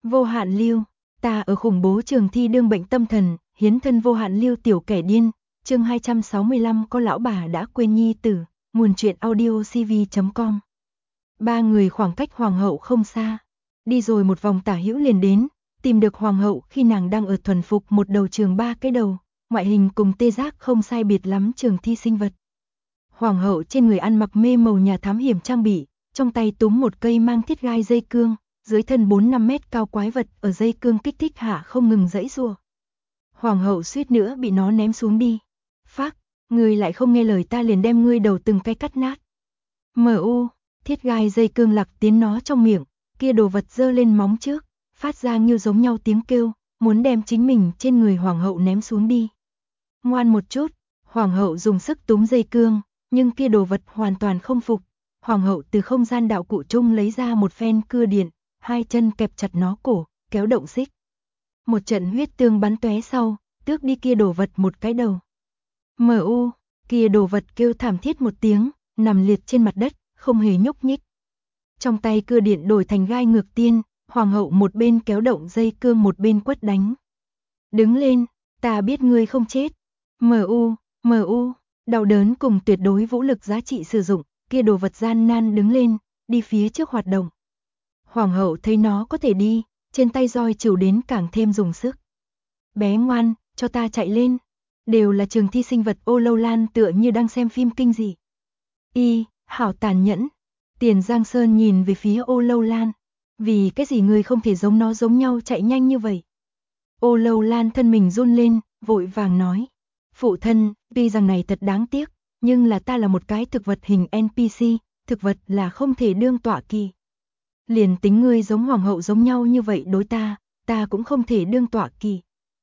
Vô hạn lưu, ta ở khủng bố trường thi đương bệnh tâm thần, hiến thân vô hạn lưu tiểu kẻ điên, chương 265 có lão bà đã quên nhi tử, nguồn truyện audio cv.com. Ba người khoảng cách hoàng hậu không xa, đi rồi một vòng tả hữu liền đến, tìm được hoàng hậu khi nàng đang ở thuần phục một đầu trường ba cái đầu, ngoại hình cùng tê giác không sai biệt lắm trường thi sinh vật. Hoàng hậu trên người ăn mặc mê màu nhà thám hiểm trang bị, trong tay túm một cây mang thiết gai dây cương, dưới thân 4-5 mét cao quái vật ở dây cương kích thích hạ không ngừng giãy giụa. Hoàng hậu suýt nữa bị nó ném xuống đi. Phác, ngươi lại không nghe lời ta liền đem ngươi đầu từng cái cắt nát. M.U. Thiết gai dây cương lặc tiến nó trong miệng, kia đồ vật giơ lên móng trước, phát ra như giống nhau tiếng kêu, muốn đem chính mình trên người hoàng hậu ném xuống đi. Ngoan một chút, hoàng hậu dùng sức túm dây cương, nhưng kia đồ vật hoàn toàn không phục. Hoàng hậu từ không gian đạo cụ trung lấy ra một phen cưa điện, hai chân kẹp chặt nó cổ, kéo động xích. Một trận huyết tương bắn tóe sau, tước đi kia đồ vật một cái đầu. M.U. Kia đồ vật kêu thảm thiết một tiếng, nằm liệt trên mặt đất, không hề nhúc nhích. Trong tay cưa điện đổi thành gai ngược tiên, hoàng hậu một bên kéo động dây cương một bên quất đánh. Đứng lên, ta biết ngươi không chết. M.U. Đau đớn cùng tuyệt đối vũ lực giá trị sử dụng, kia đồ vật gian nan đứng lên, đi phía trước hoạt động. Hoàng hậu thấy nó có thể đi, trên tay roi chịu đến càng thêm dùng sức. Bé ngoan, cho ta chạy lên. Đều là trường thi sinh vật Ô Lâu Lan tựa như đang xem phim kinh dị. Hảo tàn nhẫn. Tiền Giang Sơn nhìn về phía Ô Lâu Lan. Vì cái gì người không thể giống nó giống nhau chạy nhanh như vậy? Ô Lâu Lan thân mình run lên, vội vàng nói. Phụ thân, tuy rằng này thật đáng tiếc, nhưng là ta là một cái thực vật hình NPC, thực vật là không thể đương tọa kỵ. Liền tính ngươi giống hoàng hậu giống nhau như vậy đối ta cũng không thể đương tọa kỵ.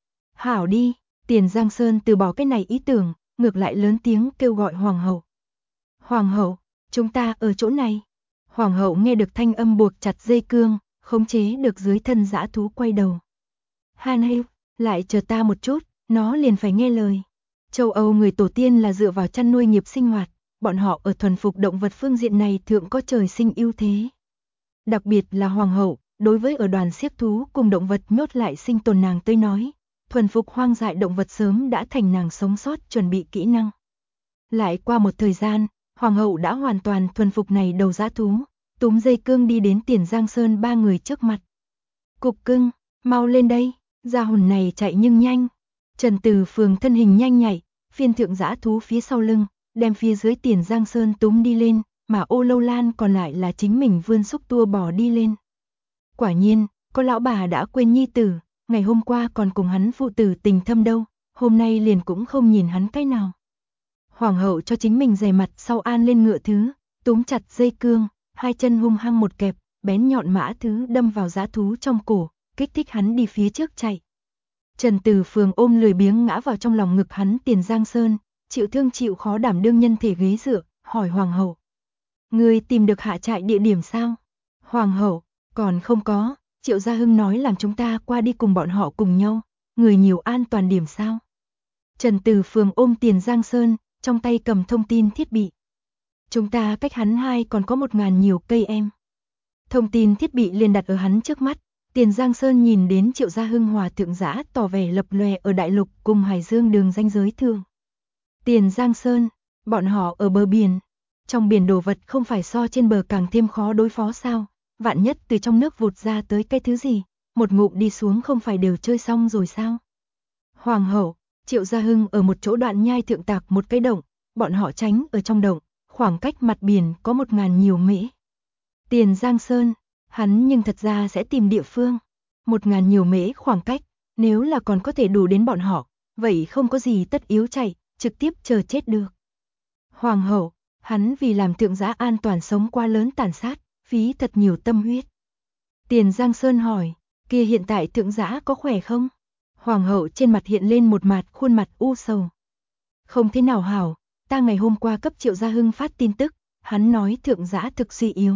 Hảo đi, Tiền Giang Sơn từ bỏ cái này ý tưởng, ngược lại lớn tiếng kêu gọi hoàng hậu. Hoàng hậu, chúng ta ở chỗ này. Hoàng hậu nghe được thanh âm buộc chặt dây cương, khống chế được dưới thân dã thú quay đầu. Hanhil, lại chờ ta một chút, nó liền phải nghe lời. Châu Âu người tổ tiên là dựa vào chăn nuôi nghiệp sinh hoạt, bọn họ ở thuần phục động vật phương diện này thượng có trời sinh ưu thế. Đặc biệt là hoàng hậu, đối với ở đoàn xiếc thú cùng động vật nhốt lại sinh tồn nàng tới nói, thuần phục hoang dại động vật sớm đã thành nàng sống sót chuẩn bị kỹ năng. Lại qua một thời gian, hoàng hậu đã hoàn toàn thuần phục này đầu dã thú, túm dây cương đi đến Tiền Giang Sơn ba người trước mặt. Cục cưng, mau lên đây, gia hồn này chạy nhưng nhanh. Trần Từ Phường thân hình nhanh nhạy, phiên thượng dã thú phía sau lưng, đem phía dưới Tiền Giang Sơn túm đi lên, mà Ô Lâu Lan còn lại là chính mình vươn xúc tua bò đi lên. Quả nhiên, có lão bà đã quên nhi tử, ngày hôm qua còn cùng hắn phụ tử tình thâm đâu, hôm nay liền cũng không nhìn hắn cái nào. Hoàng hậu cho chính mình dày mặt sau an lên ngựa thứ, túm chặt dây cương, hai chân hung hăng một kẹp, bén nhọn mã thứ đâm vào dã thú trong cổ, kích thích hắn đi phía trước chạy. Trần Từ Phường ôm lười biếng ngã vào trong lòng ngực hắn Tiền Giang Sơn, chịu thương chịu khó đảm đương nhân thể ghế dựa, hỏi hoàng hậu. Ngươi tìm được hạ trại địa điểm sao? Hoàng hậu, còn không có, Triệu Gia Hưng nói làm chúng ta qua đi cùng bọn họ cùng nhau, người nhiều an toàn điểm sao? Trần Từ Phường ôm Tiền Giang Sơn, trong tay cầm thông tin thiết bị. Chúng ta cách hắn hai còn có 1000 nhiều cây em. Thông tin thiết bị liền đặt ở hắn trước mắt, Tiền Giang Sơn nhìn đến Triệu Gia Hưng hòa thượng giã tỏ vẻ lập lòe ở đại lục cùng Hải Dương đường ranh giới thường. Tiền Giang Sơn, bọn họ ở bờ biển. Trong biển đồ vật không phải so trên bờ càng thêm khó đối phó sao, vạn nhất từ trong nước vụt ra tới cái thứ gì, một ngụm đi xuống không phải đều chơi xong rồi sao? Hoàng hậu, Triệu Gia Hưng ở một chỗ đoạn nhai thượng tạc một cái động, bọn họ tránh ở trong động, khoảng cách mặt biển có 1000 nhiều mễ. Tiền Giang Sơn, hắn nhưng thật ra sẽ tìm địa phương. 1000 nhiều mễ khoảng cách, nếu là còn có thể đủ đến bọn họ, vậy không có gì tất yếu chạy, trực tiếp chờ chết được. Hoàng hậu, hắn vì làm thượng giã an toàn sống qua lớn tàn sát, phí thật nhiều tâm huyết. Tiền Giang Sơn hỏi, kia hiện tại thượng giã có khỏe không? Hoàng hậu trên mặt hiện lên một mặt khuôn mặt u sầu. Không thế nào hảo, ta ngày hôm qua cấp Triệu Gia Hưng phát tin tức, hắn nói thượng giã thực suy yếu.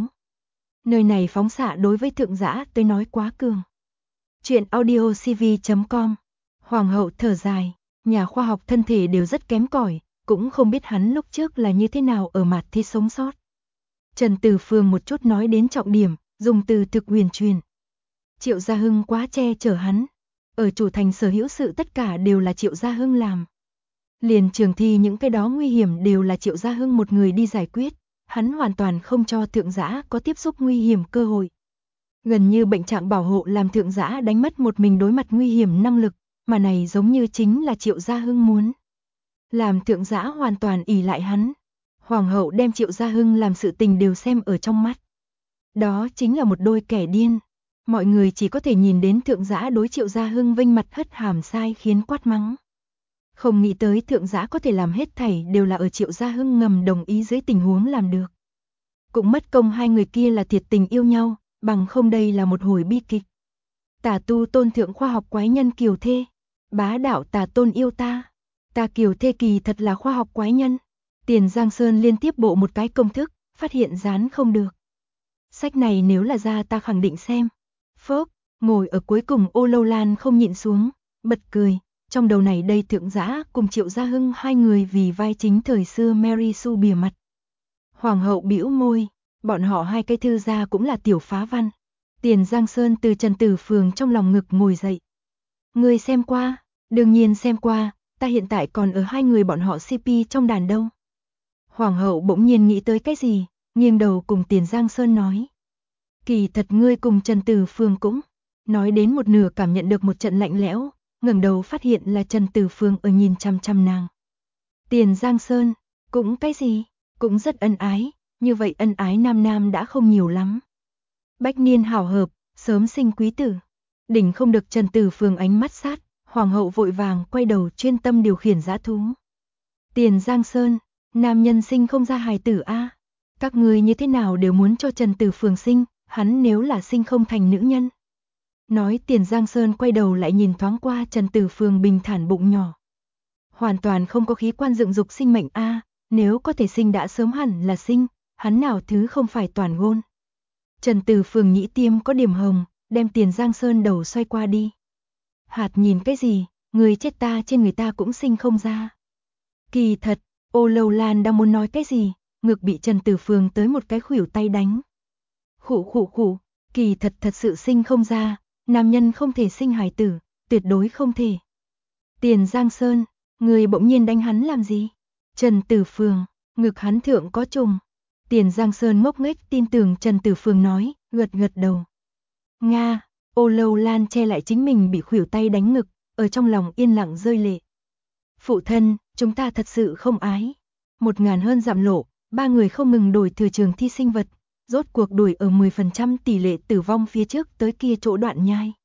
Nơi này phóng xạ đối với thượng giã tới nói quá cường. Chuyện audio cv.com. Hoàng hậu thở dài, nhà khoa học thân thể đều rất kém cỏi, cũng không biết hắn lúc trước là như thế nào ở mặt thế sống sót. Trần Từ Phường một chút nói đến trọng điểm, dùng từ thực huyền truyền. Triệu Gia Hưng quá che chở hắn. Ở chủ thành sở hữu sự tất cả đều là Triệu Gia Hưng làm. Liền trường thi những cái đó nguy hiểm đều là Triệu Gia Hưng một người đi giải quyết, hắn hoàn toàn không cho Thượng Dã có tiếp xúc nguy hiểm cơ hội. Gần như bệnh trạng bảo hộ làm Thượng Dã đánh mất một mình đối mặt nguy hiểm năng lực, mà này giống như chính là Triệu Gia Hưng muốn. Làm Thượng Dã hoàn toàn ỷ lại hắn. Hoàng hậu đem Triệu Gia Hưng làm sự tình đều xem ở trong mắt. Đó chính là một đôi kẻ điên. Mọi người chỉ có thể nhìn đến Thượng Dã đối Triệu Gia Hưng vênh mặt hất hàm sai khiến quát mắng. Không nghĩ tới Thượng Dã có thể làm hết thảy đều là ở Triệu Gia Hưng ngầm đồng ý dưới tình huống làm được. Cũng mất công hai người kia là thiệt tình yêu nhau, bằng không đây là một hồi bi kịch. Tà tu tôn thượng khoa học quái nhân Kiều Thê, bá đạo tà tôn yêu ta. Ta Kiều Thê kỳ thật là khoa học quái nhân. Tiền Giang Sơn liên tiếp bộ một cái công thức, phát hiện dán không được. Sách này nếu là ra ta khẳng định xem. Phốc, ngồi ở cuối cùng Ô Lâu Lan không nhịn xuống, bật cười. Trong đầu này đây Thượng Dã cùng Triệu Gia Hưng hai người vì vai chính thời xưa Mary Sue bìa mặt. Hoàng hậu bĩu môi, bọn họ hai cái thư gia cũng là tiểu phá văn. Tiền Giang Sơn từ Trần Tử Phường trong lòng ngực ngồi dậy. Ngươi xem qua, đương nhiên xem qua, ta hiện tại còn ở hai người bọn họ CP trong đàn đâu. Hoàng hậu bỗng nhiên nghĩ tới cái gì, nghiêng đầu cùng Tiền Giang Sơn nói. Kỳ thật ngươi cùng Trần Tử Phường cũng, nói đến một nửa cảm nhận được một trận lạnh lẽo, ngẩng đầu phát hiện là Trần Tử Phường ở nhìn chăm chăm nàng. Tiền Giang Sơn, cũng cái gì, cũng rất ân ái, như vậy ân ái nam nam đã không nhiều lắm. Bách niên hảo hợp, sớm sinh quý tử. Đỉnh không được Trần Tử Phường ánh mắt sát, hoàng hậu vội vàng quay đầu chuyên tâm điều khiển dã thú. Tiền Giang Sơn, nam nhân sinh không ra hài tử a. Các ngươi như thế nào đều muốn cho Trần Tử Phường sinh, hắn nếu là sinh không thành nữ nhân. Nói Tiền Giang Sơn quay đầu lại nhìn thoáng qua Trần Tử Phường bình thản bụng nhỏ. Hoàn toàn không có khí quan dựng dục sinh mệnh a, nếu có thể sinh đã sớm hẳn là sinh, hắn nào thứ không phải toàn gôn. Trần Tử Phường nhĩ tiêm có điểm hồng, đem Tiền Giang Sơn đầu xoay qua đi. Hạt nhìn cái gì, người chết ta trên người ta cũng sinh không ra. Kỳ thật, Ô Lâu Lan đang muốn nói cái gì, ngực bị Trần Tử Phường tới một cái khuỷu tay đánh. Khụ khụ khụ, kỳ thật thật sự sinh không ra, nam nhân không thể sinh hài tử, tuyệt đối không thể. Tiền Giang Sơn, người bỗng nhiên đánh hắn làm gì? Trần Tử Phường, ngực hắn thượng có trùng. Tiền Giang Sơn ngốc nghếch tin tưởng Trần Tử Phường nói, gật gật đầu. Nga, Ô Lâu Lan che lại chính mình bị khuỷu tay đánh ngực, ở trong lòng yên lặng rơi lệ. Phụ thân, chúng ta thật sự không ái. 1000 hơn dặm lộ, ba người không ngừng đổi thừa trường thi sinh vật, rốt cuộc đuổi ở 10% tỷ lệ tử vong phía trước tới kia chỗ đoạn nhai.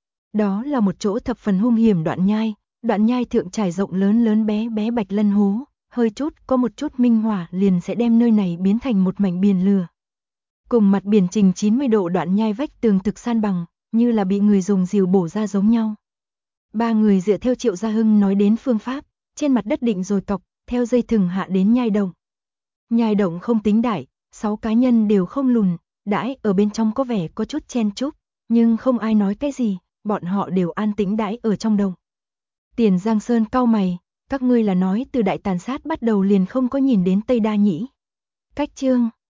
Đó là một chỗ thập phần hung hiểm đoạn nhai thượng trải rộng lớn lớn bé bé bạch lân hố, hơi chút có một chút minh hỏa liền sẽ đem nơi này biến thành một mảnh biển lửa. Cùng mặt biển trình 90 độ đoạn nhai vách tường thực san bằng, như là bị người dùng rìu bổ ra giống nhau. Ba người dựa theo Triệu Gia Hưng nói đến phương pháp, trên mặt đất định rồi cọc, theo dây thừng hạ đến nhai động. Nhai động không tính đại, 6 cá nhân đều không lùn, đãi ở bên trong có vẻ có chút chen chúc, nhưng không ai nói cái gì, bọn họ đều an tĩnh đãi ở trong động. Tiền Giang Sơn cau mày, các ngươi là nói từ đại tàn sát bắt đầu liền không có nhìn đến Tây Đa nhỉ? Cách chương